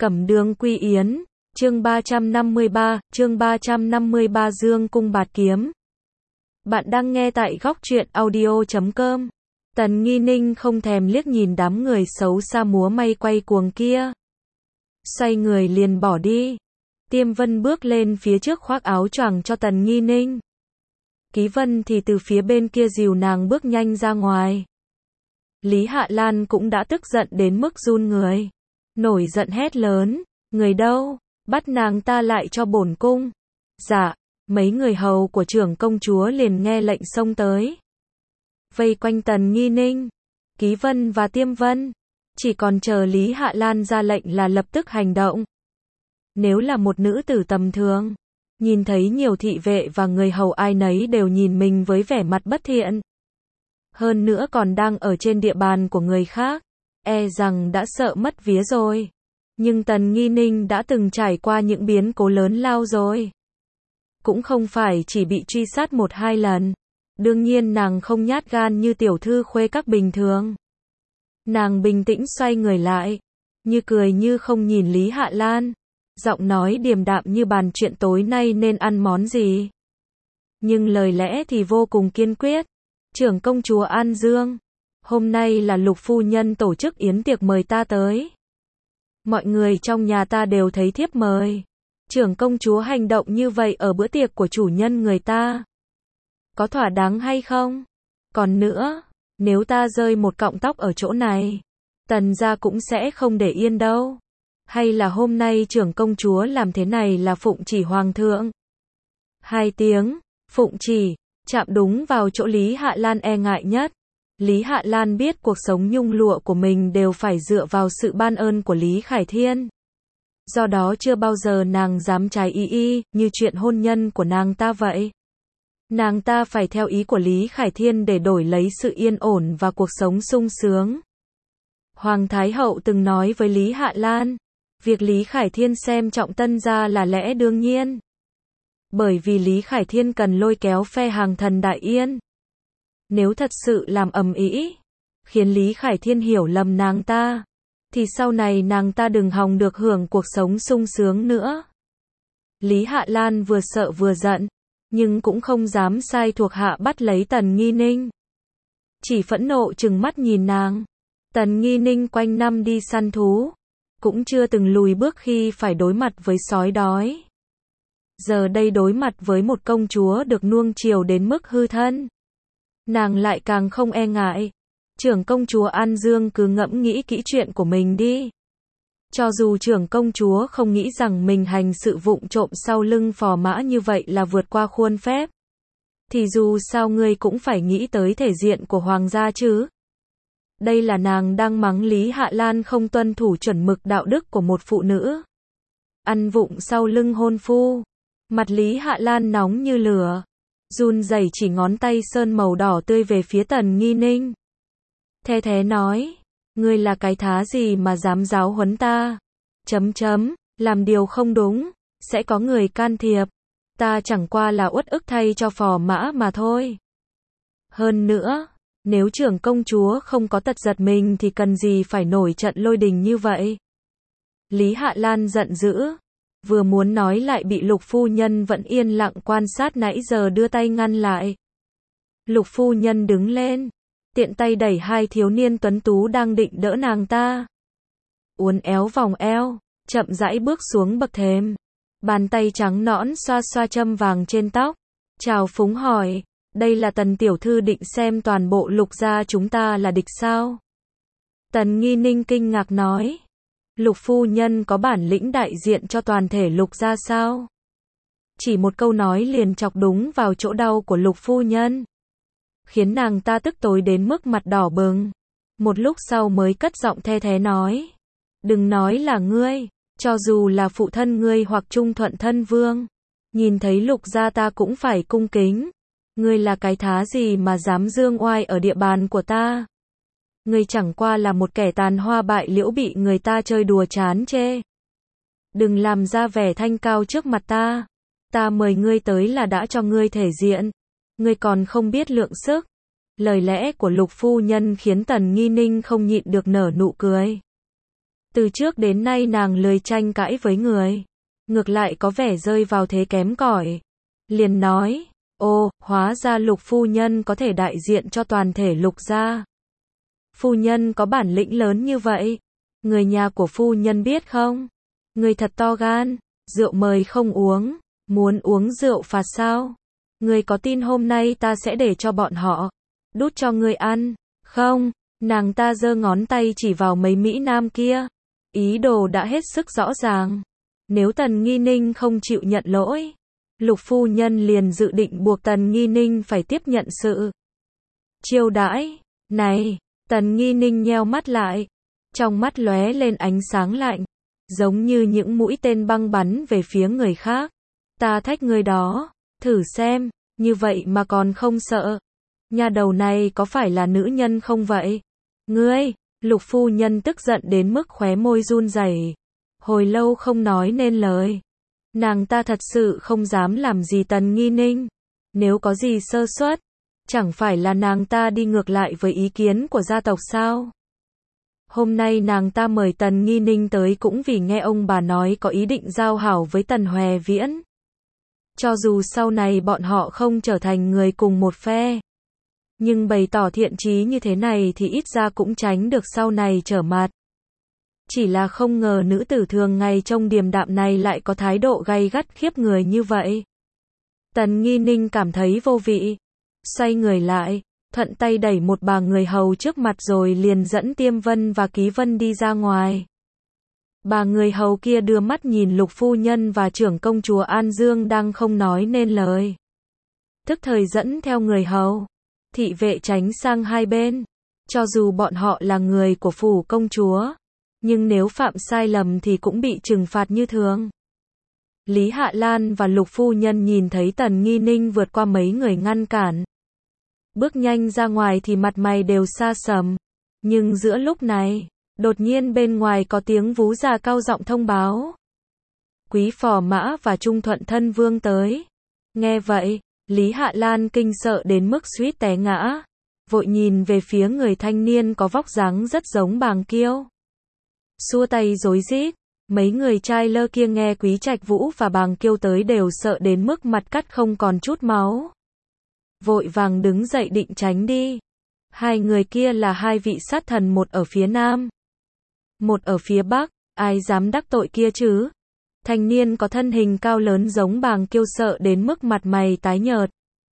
Cẩm Đường Quy Yến, chương 353 Dương Cung Bạt Kiếm. Bạn đang nghe tại góc truyện audio.com. Tần Nghi Ninh không thèm liếc nhìn đám người xấu xa múa may quay cuồng kia. Xoay người liền bỏ đi. Tiêm Vân bước lên phía trước khoác áo choàng cho Tần Nghi Ninh. Ký Vân thì từ phía bên kia dìu nàng bước nhanh ra ngoài. Lý Hạ Lan cũng đã tức giận đến mức run người. Nổi giận hét lớn, người đâu, bắt nàng ta lại cho bổn cung. Dạ, mấy người hầu của trưởng công chúa liền nghe lệnh xông tới. Vây quanh Tần Nghi Ninh, Ký Vân và Tiêm Vân. Chỉ còn chờ Lý Hạ Lan ra lệnh là lập tức hành động. Nếu là một nữ tử tầm thường, nhìn thấy nhiều thị vệ và người hầu ai nấy đều nhìn mình với vẻ mặt bất thiện. Hơn nữa còn đang ở trên địa bàn của người khác, e rằng đã sợ mất vía rồi. Nhưng Tần Nghi Ninh đã từng trải qua những biến cố lớn lao rồi. Cũng không phải chỉ bị truy sát 1-2 lần. Đương nhiên nàng không nhát gan như tiểu thư khuê các bình thường. Nàng bình tĩnh xoay người lại, như cười như không nhìn Lý Hạ Lan. Giọng nói điềm đạm như bàn chuyện tối nay nên ăn món gì. Nhưng lời lẽ thì vô cùng kiên quyết. Trưởng công chúa An Dương, hôm nay là Lục phu nhân tổ chức yến tiệc mời ta tới. Mọi người trong nhà ta đều thấy thiếp mời. Trưởng công chúa hành động như vậy ở bữa tiệc của chủ nhân người ta, có thỏa đáng hay không? Còn nữa, nếu ta rơi một cọng tóc ở chỗ này, Tần gia cũng sẽ không để yên đâu. Hay là hôm nay trưởng công chúa làm thế này là phụng chỉ hoàng thượng? 2 tiếng, phụng chỉ, chạm đúng vào chỗ Lý Hạ Lan e ngại nhất. Lý Hạ Lan biết cuộc sống nhung lụa của mình đều phải dựa vào sự ban ơn của Lý Khải Thiên. Do đó chưa bao giờ nàng dám trái ý như chuyện hôn nhân của nàng ta vậy. Nàng ta phải theo ý của Lý Khải Thiên để đổi lấy sự yên ổn và cuộc sống sung sướng. Hoàng Thái Hậu từng nói với Lý Hạ Lan, việc Lý Khải Thiên xem trọng Tân gia là lẽ đương nhiên. Bởi vì Lý Khải Thiên cần lôi kéo phe hàng thần Đại Yên. Nếu thật sự làm ầm ĩ, khiến Lý Khải Thiên hiểu lầm nàng ta, thì sau này nàng ta đừng hòng được hưởng cuộc sống sung sướng nữa. Lý Hạ Lan vừa sợ vừa giận, nhưng cũng không dám sai thuộc hạ bắt lấy Tần Nghi Ninh. Chỉ phẫn nộ trừng mắt nhìn nàng. Tần Nghi Ninh quanh năm đi săn thú, cũng chưa từng lùi bước khi phải đối mặt với sói đói. Giờ đây đối mặt với một công chúa được nuông chiều đến mức hư thân, nàng lại càng không e ngại. Trưởng công chúa An Dương cứ ngẫm nghĩ kỹ chuyện của mình đi. Cho dù trưởng công chúa không nghĩ rằng mình hành sự vụng trộm sau lưng phò mã như vậy là vượt qua khuôn phép, thì dù sao ngươi cũng phải nghĩ tới thể diện của hoàng gia chứ. Đây là nàng đang mắng Lý Hạ Lan không tuân thủ chuẩn mực đạo đức của một phụ nữ. Ăn vụng sau lưng hôn phu. Mặt Lý Hạ Lan nóng như lửa, run rẩy chỉ ngón tay sơn màu đỏ tươi về phía Tần Nghi Ninh. The thé nói, ngươi là cái thá gì mà dám giáo huấn ta? Làm điều không đúng, sẽ có người can thiệp. Ta chẳng qua là uất ức thay cho phò mã mà thôi. Hơn nữa, nếu trưởng công chúa không có tật giật mình thì cần gì phải nổi trận lôi đình như vậy? Lý Hạ Lan giận dữ, vừa muốn nói lại bị Lục phu nhân vẫn yên lặng quan sát nãy giờ đưa tay ngăn lại. Lục phu nhân đứng lên, tiện tay đẩy 2 thiếu niên tuấn tú đang định đỡ nàng ta. Uốn éo vòng eo, chậm rãi bước xuống bậc thềm. Bàn tay trắng nõn xoa xoa châm vàng trên tóc. Chào phúng hỏi, đây là Tần tiểu thư định xem toàn bộ Lục gia chúng ta là địch sao? Tần Nghi Ninh kinh ngạc nói, Lục phu nhân có bản lĩnh đại diện cho toàn thể Lục gia sao? Chỉ một câu nói liền chọc đúng vào chỗ đau của Lục phu nhân, khiến nàng ta tức tối đến mức mặt đỏ bừng. Một lúc sau mới cất giọng the thé nói, đừng nói là ngươi, cho dù là phụ thân ngươi hoặc trung thuận thân vương, nhìn thấy Lục gia ta cũng phải cung kính. Ngươi là cái thá gì mà dám dương oai ở địa bàn của ta? Ngươi chẳng qua là một kẻ tàn hoa bại liễu bị người ta chơi đùa chán chê. Đừng làm ra vẻ thanh cao trước mặt ta. Ta mời ngươi tới là đã cho ngươi thể diện. Ngươi còn không biết lượng sức. Lời lẽ của Lục phu nhân khiến Tần Nghi Ninh không nhịn được nở nụ cười. Từ trước đến nay nàng lười tranh cãi với người. Ngược lại có vẻ rơi vào thế kém cỏi. Liền nói, ô, hóa ra Lục phu nhân có thể đại diện cho toàn thể Lục gia. Phu nhân có bản lĩnh lớn như vậy. Người nhà của phu nhân biết không? Người thật to gan, rượu mời không uống, muốn uống rượu phạt sao? Người có tin hôm nay ta sẽ để cho bọn họ đút cho người ăn, không? Nàng ta giơ ngón tay chỉ vào mấy Mỹ Nam kia. Ý đồ đã hết sức rõ ràng. Nếu Tần Nghi Ninh không chịu nhận lỗi, Lục phu nhân liền dự định buộc Tần Nghi Ninh phải tiếp nhận sự chiêu đãi. Này, Tần Nghi Ninh nheo mắt lại, trong mắt lóe lên ánh sáng lạnh, giống như những mũi tên băng bắn về phía người khác. Ta thách người đó, thử xem, như vậy mà còn không sợ. Nhà đầu này có phải là nữ nhân không vậy? Ngươi, Lục phu nhân tức giận đến mức khóe môi run rẩy, hồi lâu không nói nên lời. Nàng ta thật sự không dám làm gì Tần Nghi Ninh. Nếu có gì sơ suất, chẳng phải là nàng ta đi ngược lại với ý kiến của gia tộc sao? Hôm nay nàng ta mời Tần Nghi Ninh tới cũng vì nghe ông bà nói có ý định giao hảo với Tần Hoè Viễn. Cho dù sau này bọn họ không trở thành người cùng một phe, nhưng bày tỏ thiện chí như thế này thì ít ra cũng tránh được sau này trở mặt. Chỉ là không ngờ nữ tử thường ngày trông điềm đạm này lại có thái độ gay gắt khiếp người như vậy. Tần Nghi Ninh cảm thấy vô vị, xoay người lại, thuận tay đẩy một bà người hầu trước mặt rồi liền dẫn Tiêm Vân và Ký Vân đi ra ngoài. Bà người hầu kia đưa mắt nhìn Lục phu nhân và trưởng công chúa An Dương đang không nói nên lời. Tức thời dẫn theo người hầu, thị vệ tránh sang hai bên. Cho dù bọn họ là người của phủ công chúa, nhưng nếu phạm sai lầm thì cũng bị trừng phạt như thường. Lý Hạ Lan và Lục phu nhân nhìn thấy Tần Nghi Ninh vượt qua mấy người ngăn cản, bước nhanh ra ngoài thì mặt mày đều xa sầm. Nhưng giữa lúc này, đột nhiên bên ngoài có tiếng vú già cao giọng thông báo. Quý phò mã và Trung Thuận thân vương tới. Nghe vậy, Lý Hạ Lan kinh sợ đến mức suýt té ngã, vội nhìn về phía người thanh niên có vóc dáng rất giống Bàng Kiêu. Xua tay rối rít, mấy người trai lơ kia nghe Quý Trạch Vũ và Bàng Kiêu tới đều sợ đến mức mặt cắt không còn chút máu. Vội vàng đứng dậy định tránh đi. Hai người kia là hai vị sát thần, một ở phía nam, một ở phía bắc, ai dám đắc tội kia chứ? Thanh niên có thân hình cao lớn giống Bàng Kiêu sợ đến mức mặt mày tái nhợt.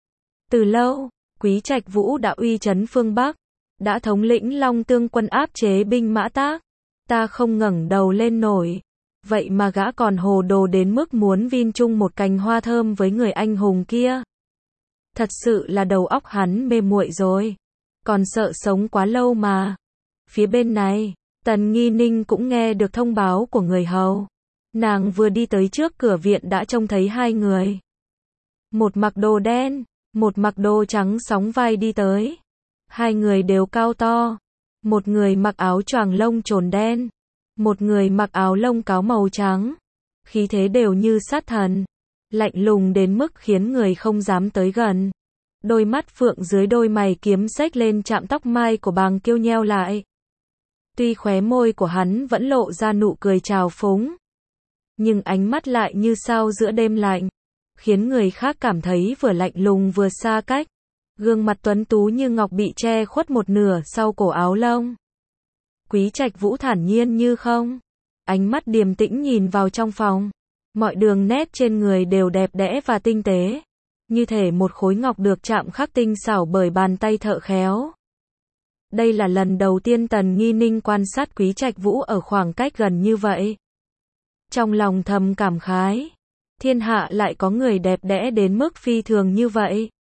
Từ lâu, Quý Trạch Vũ đã uy chấn phương Bắc, đã thống lĩnh Long Tương quân áp chế binh mã Tác. Ta không ngẩng đầu lên nổi. Vậy mà gã còn hồ đồ đến mức muốn vin chung một cành hoa thơm với người anh hùng kia. Thật sự là đầu óc hắn mê muội rồi. Còn sợ sống quá lâu mà. Phía bên này, Tần Nghi Ninh cũng nghe được thông báo của người hầu. Nàng vừa đi tới trước cửa viện đã trông thấy hai người. Một mặc đồ đen, một mặc đồ trắng sóng vai đi tới. Hai người đều cao to. Một người mặc áo choàng lông trồn đen, một người mặc áo lông cáo màu trắng. Khí thế đều như sát thần, lạnh lùng đến mức khiến người không dám tới gần. Đôi mắt phượng dưới đôi mày kiếm xếch lên chạm tóc mai của Bàng Kiêu nheo lại. Tuy khóe môi của hắn vẫn lộ ra nụ cười trào phúng, nhưng ánh mắt lại như sao giữa đêm lạnh, khiến người khác cảm thấy vừa lạnh lùng vừa xa cách. Gương mặt tuấn tú như ngọc bị che khuất một nửa sau cổ áo lông. Quý Trạch Vũ thản nhiên như không, ánh mắt điềm tĩnh nhìn vào trong phòng. Mọi đường nét trên người đều đẹp đẽ và tinh tế, như thể một khối ngọc được chạm khắc tinh xảo bởi bàn tay thợ khéo. Đây là lần đầu tiên Tần Nghi Ninh quan sát Quý Trạch Vũ ở khoảng cách gần như vậy. Trong lòng thầm cảm khái, thiên hạ lại có người đẹp đẽ đến mức phi thường như vậy.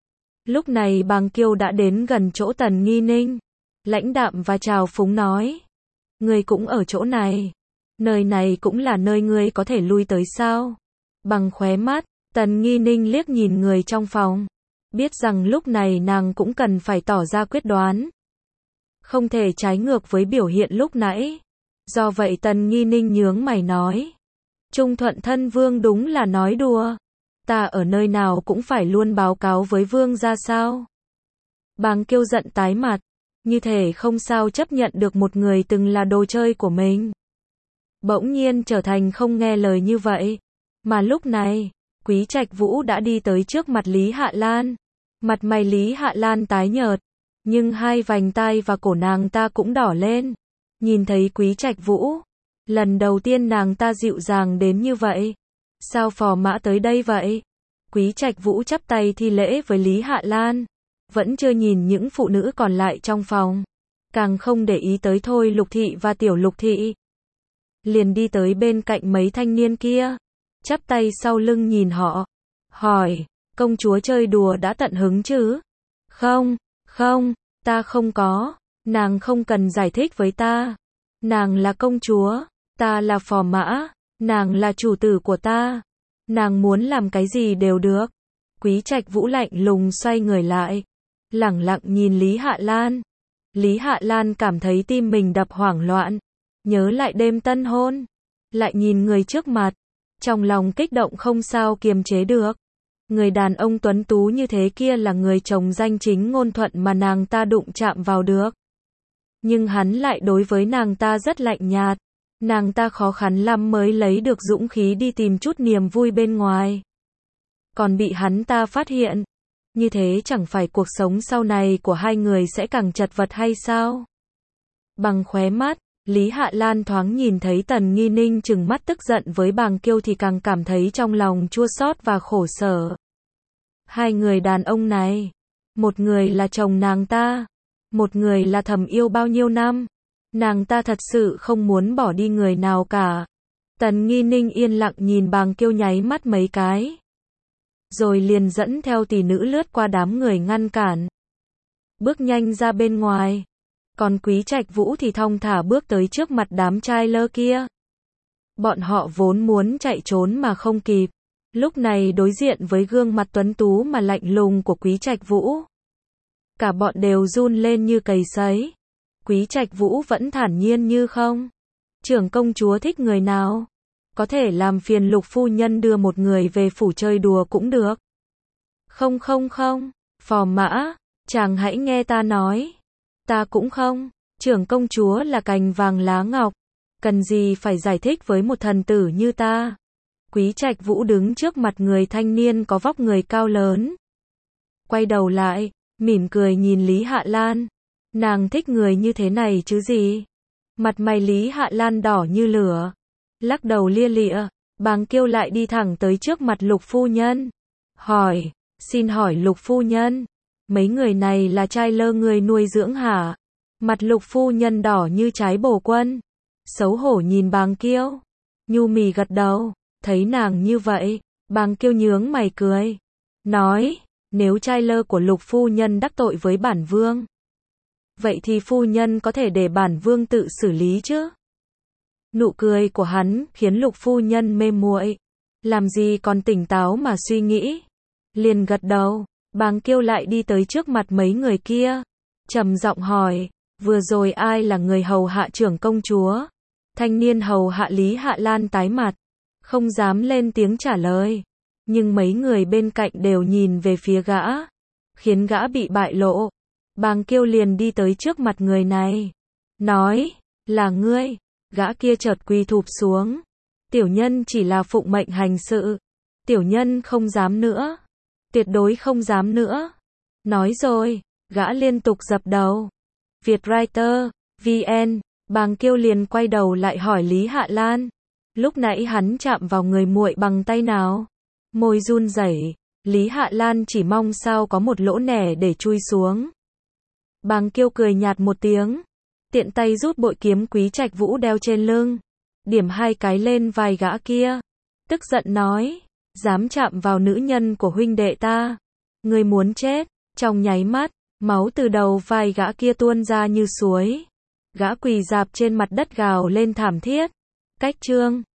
Lúc này Bàng Kiêu đã đến gần chỗ Tần Nghi Ninh, lãnh đạm và trào phúng nói. Ngươi cũng ở chỗ này. Nơi này cũng là nơi ngươi có thể lui tới sao? Bằng khóe mắt, Tần Nghi Ninh liếc nhìn người trong phòng. Biết rằng lúc này nàng cũng cần phải tỏ ra quyết đoán. Không thể trái ngược với biểu hiện lúc nãy. Do vậy Tần Nghi Ninh nhướng mày nói. Trung Thuận thân vương đúng là nói đùa. Ta ở nơi nào cũng phải luôn báo cáo với vương ra sao? Bàng Kiêu giận tái mặt, như thể không sao chấp nhận được một người từng là đồ chơi của mình. bỗng nhiên trở thành không nghe lời như vậy. Mà lúc này, Quý Trạch Vũ đã đi tới trước mặt Lý Hạ Lan. Mặt mày Lý Hạ Lan tái nhợt, nhưng hai vành tai và cổ nàng ta cũng đỏ lên. Nhìn thấy Quý Trạch Vũ, lần đầu tiên nàng ta dịu dàng đến như vậy. Sao phò mã tới đây vậy? Quý Trạch Vũ chắp tay thi lễ với Lý Hạ Lan, vẫn chưa nhìn những phụ nữ còn lại trong phòng, càng không để ý tới Thôi Lục Thị và Tiểu Lục Thị. Liền đi tới bên cạnh mấy thanh niên kia, chắp tay sau lưng nhìn họ, hỏi, công chúa chơi đùa đã tận hứng chứ? Không, không, ta không có, nàng không cần giải thích với ta. Nàng là công chúa, ta là phò mã, nàng là chủ tử của ta. Nàng muốn làm cái gì đều được. Quý Trạch Vũ lạnh lùng xoay người lại, lẳng lặng nhìn Lý Hạ Lan. Lý Hạ Lan cảm thấy tim mình đập hoảng loạn, nhớ lại đêm tân hôn, lại nhìn người trước mặt, trong lòng kích động không sao kiềm chế được. Người đàn ông tuấn tú như thế kia là người chồng danh chính ngôn thuận mà nàng ta đụng chạm vào được. Nhưng hắn lại đối với nàng ta rất lạnh nhạt. Nàng ta khó khăn lắm mới lấy được dũng khí đi tìm chút niềm vui bên ngoài. Còn bị hắn ta phát hiện. Như thế chẳng phải cuộc sống sau này của hai người sẽ càng chật vật hay sao? Bằng khóe mắt, Lý Hạ Lan thoáng nhìn thấy Tần Nghi Ninh trừng mắt tức giận với Bàng Kiêu thì càng cảm thấy trong lòng chua xót và khổ sở. Hai người đàn ông này, một người là chồng nàng ta, một người là thầm yêu bao nhiêu năm. Nàng ta thật sự không muốn bỏ đi người nào cả. Tần Nghi Ninh yên lặng nhìn Bàng Kiêu nháy mắt mấy cái, rồi liền dẫn theo tỷ nữ lướt qua đám người ngăn cản, bước nhanh ra bên ngoài. Còn Quý Trạch Vũ thì thong thả bước tới trước mặt đám trai lơ kia. Bọn họ vốn muốn chạy trốn mà không kịp, lúc này đối diện với gương mặt tuấn tú mà lạnh lùng của Quý Trạch Vũ, cả bọn đều run lên như cầy sấy. Quý Trạch Vũ vẫn thản nhiên như không. Trưởng công chúa thích người nào? Có thể làm phiền Lục phu nhân đưa một người về phủ chơi đùa cũng được. Không không không, phò mã, chàng hãy nghe ta nói. Ta cũng không, trưởng công chúa là cành vàng lá ngọc, cần gì phải giải thích với một thần tử như ta. Quý Trạch Vũ đứng trước mặt người thanh niên có vóc người cao lớn. Quay đầu lại, mỉm cười nhìn Lý Hạ Lan. Nàng thích người như thế này chứ gì? Mặt mày Lý Hạ Lan đỏ như lửa, lắc đầu lia lịa. Bàng Kiêu lại đi thẳng tới trước mặt Lục phu nhân, hỏi, xin hỏi Lục phu nhân, mấy người này là trai lơ người nuôi dưỡng hả? Mặt Lục phu nhân đỏ như trái bồ quân, xấu hổ nhìn Bàng Kiêu, nhu mì gật đầu. Thấy nàng như vậy, Bàng Kiêu nhướng mày cười, nói, nếu trai lơ của Lục phu nhân đắc tội với bản vương, vậy thì phu nhân có thể để bản vương tự xử lý chứ? Nụ cười của hắn khiến Lục phu nhân mê muội, làm gì còn tỉnh táo mà suy nghĩ, liền gật đầu. Bàng Kiêu lại đi tới trước mặt mấy người kia, trầm giọng hỏi, vừa rồi ai là người hầu hạ trưởng công chúa? Thanh niên hầu hạ Lý Hạ Lan tái mặt, không dám lên tiếng trả lời, nhưng mấy người bên cạnh đều nhìn về phía gã, khiến gã bị bại lộ. Bàng Kiêu liền đi tới trước mặt người này, nói, là ngươi. Gã kia chợt quỳ thụp xuống, tiểu nhân chỉ là phụng mệnh hành sự, tiểu nhân không dám nữa, tuyệt đối không dám nữa. Nói rồi, gã liên tục dập đầu. Vietwriter, VN, Bàng Kiêu liền quay đầu lại hỏi Lý Hạ Lan, lúc nãy hắn chạm vào người muội bằng tay nào? Môi run rẩy, Lý Hạ Lan chỉ mong sao có một lỗ nẻ để chui xuống. Bàng Kiêu cười nhạt một tiếng, tiện tay rút bội kiếm Quý Trạch Vũ đeo trên lưng, điểm hai cái lên vai gã kia, tức giận nói, dám chạm vào nữ nhân của huynh đệ ta, ngươi muốn chết. Trong nháy mắt, máu từ đầu vai gã kia tuôn ra như suối, gã quỳ rạp trên mặt đất gào lên thảm thiết. Cách chương